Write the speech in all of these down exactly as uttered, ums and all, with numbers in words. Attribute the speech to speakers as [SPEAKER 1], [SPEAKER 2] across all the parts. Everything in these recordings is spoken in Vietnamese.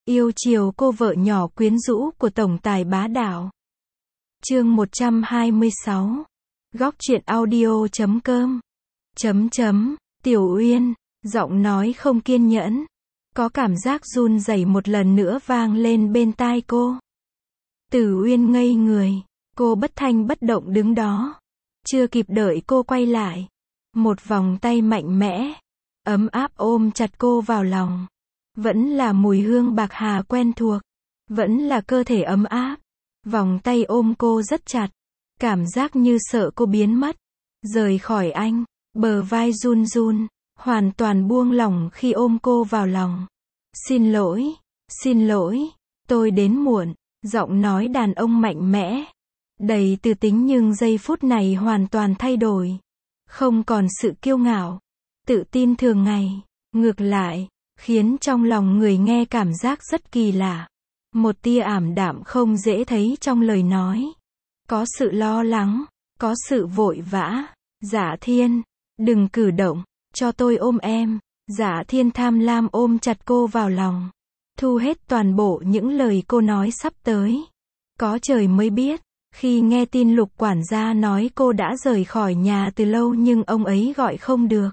[SPEAKER 1] Yêu chiều cô vợ nhỏ quyến rũ của tổng tài bá đạo. Chương một trăm hai mươi sáu. Góc truyện audio chấm com. Chấm chấm, Tiểu Uyên, giọng nói không kiên nhẫn. Có cảm giác run rẩy một lần nữa vang lên bên tai cô. Tử Uyên ngây người, cô bất thanh bất động đứng đó. Chưa kịp đợi cô quay lại, một vòng tay mạnh mẽ, ấm áp ôm chặt cô vào lòng. Vẫn là mùi hương bạc hà quen thuộc, vẫn là cơ thể ấm áp. Vòng tay ôm cô rất chặt, cảm giác như sợ cô biến mất, rời khỏi anh. Bờ vai run run, hoàn toàn buông lỏng khi ôm cô vào lòng. Xin lỗi, xin lỗi, tôi đến muộn. Giọng nói đàn ông mạnh mẽ, đầy từ tính nhưng giây phút này hoàn toàn thay đổi. Không còn sự kiêu ngạo, tự tin thường ngày. Ngược lại, khiến trong lòng người nghe cảm giác rất kỳ lạ. Một tia ảm đạm không dễ thấy trong lời nói. Có sự lo lắng, có sự vội vã. Dạ Thiên, đừng cử động, cho tôi ôm em. Dạ Thiên tham lam ôm chặt cô vào lòng, thu hết toàn bộ những lời cô nói sắp tới. Có trời mới biết, khi nghe tin Lục quản gia nói cô đã rời khỏi nhà từ lâu nhưng ông ấy gọi không được.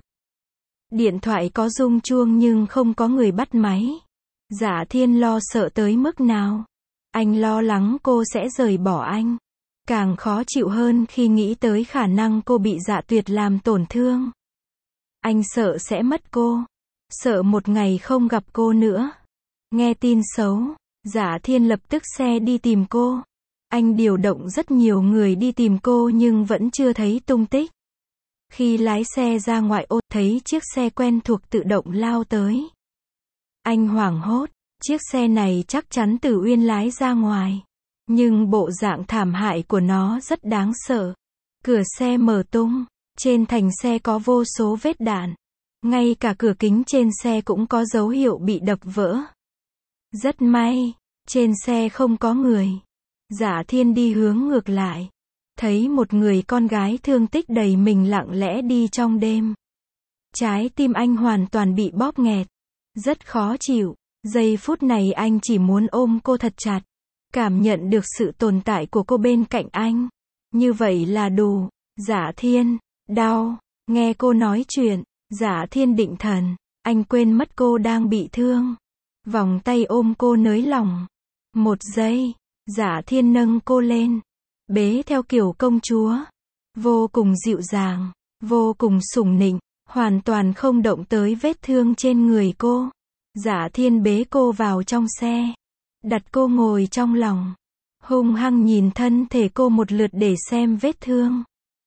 [SPEAKER 1] Điện thoại có rung chuông nhưng không có người bắt máy. Dạ Thiên lo sợ tới mức nào. Anh lo lắng cô sẽ rời bỏ anh. Càng khó chịu hơn khi nghĩ tới khả năng cô bị Dạ Tuyệt làm tổn thương. Anh sợ sẽ mất cô, sợ một ngày không gặp cô nữa. Nghe tin xấu, Dạ Thiên lập tức xe đi tìm cô. Anh điều động rất nhiều người đi tìm cô nhưng vẫn chưa thấy tung tích. Khi lái xe ra ngoại ô, thấy chiếc xe quen thuộc tự động lao tới. Anh hoảng hốt, chiếc xe này chắc chắn Tử Uyên lái ra ngoài. Nhưng bộ dạng thảm hại của nó rất đáng sợ. Cửa xe mở tung, trên thành xe có vô số vết đạn. Ngay cả cửa kính trên xe cũng có dấu hiệu bị đập vỡ. Rất may, trên xe không có người. Dạ Thiên đi hướng ngược lại, thấy một người con gái thương tích đầy mình lặng lẽ đi trong đêm. Trái tim anh hoàn toàn bị bóp nghẹt, rất khó chịu. Giây phút này anh chỉ muốn ôm cô thật chặt, cảm nhận được sự tồn tại của cô bên cạnh anh. Như vậy là đủ. Dạ Thiên, đau. Nghe cô nói chuyện, Dạ Thiên định thần, anh quên mất cô đang bị thương. Vòng tay ôm cô nới lỏng. Một giây, Dạ Thiên nâng cô lên, bế theo kiểu công chúa, vô cùng dịu dàng, vô cùng sủng nịnh, hoàn toàn không động tới vết thương trên người cô. Dạ Thiên bế cô vào trong xe, đặt cô ngồi trong lòng, hung hăng nhìn thân thể cô một lượt để xem vết thương.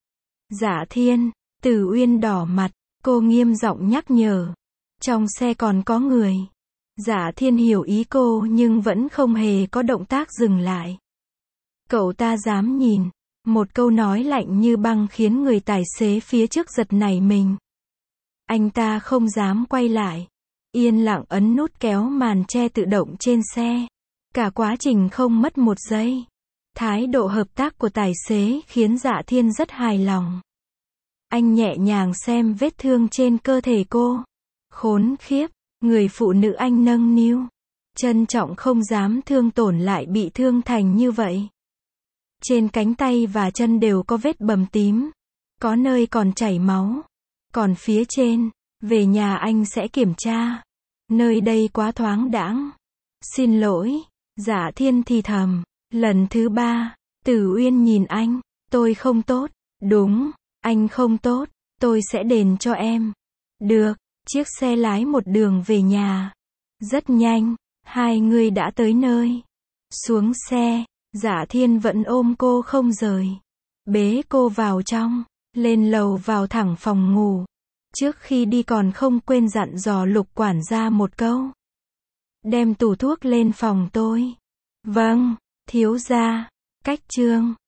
[SPEAKER 1] Dạ Thiên, Tử Uyên đỏ mặt, cô nghiêm giọng nhắc nhở, trong xe còn có người. Dạ Thiên hiểu ý cô nhưng vẫn không hề có động tác dừng lại. Cậu ta dám nhìn. Một câu nói lạnh như băng khiến người tài xế phía trước giật nảy mình. Anh ta không dám quay lại, yên lặng ấn nút kéo màn che tự động trên xe. Cả quá trình không mất một giây. Thái độ hợp tác của tài xế khiến Dạ Thiên rất hài lòng. Anh nhẹ nhàng xem vết thương trên cơ thể cô. Khốn khiếp, người phụ nữ anh nâng niu, trân trọng không dám thương tổn lại bị thương thành như vậy. Trên cánh tay và chân đều có vết bầm tím, có nơi còn chảy máu. Còn phía trên, về nhà anh sẽ kiểm tra. Nơi đây quá thoáng đãng. Xin lỗi, Dạ Thiên thì thầm. Lần thứ ba, Tử Uyên nhìn anh, tôi không tốt. Đúng, anh không tốt, tôi sẽ đền cho em. Được. Chiếc xe lái một đường về nhà. Rất nhanh, hai người đã tới nơi. Xuống xe, Dạ Thiên vẫn ôm cô không rời. Bế cô vào trong, lên lầu vào thẳng phòng ngủ. Trước khi đi còn không quên dặn dò Lục quản gia một câu. Đem tủ thuốc lên phòng tôi. Vâng, thiếu gia. Cách chương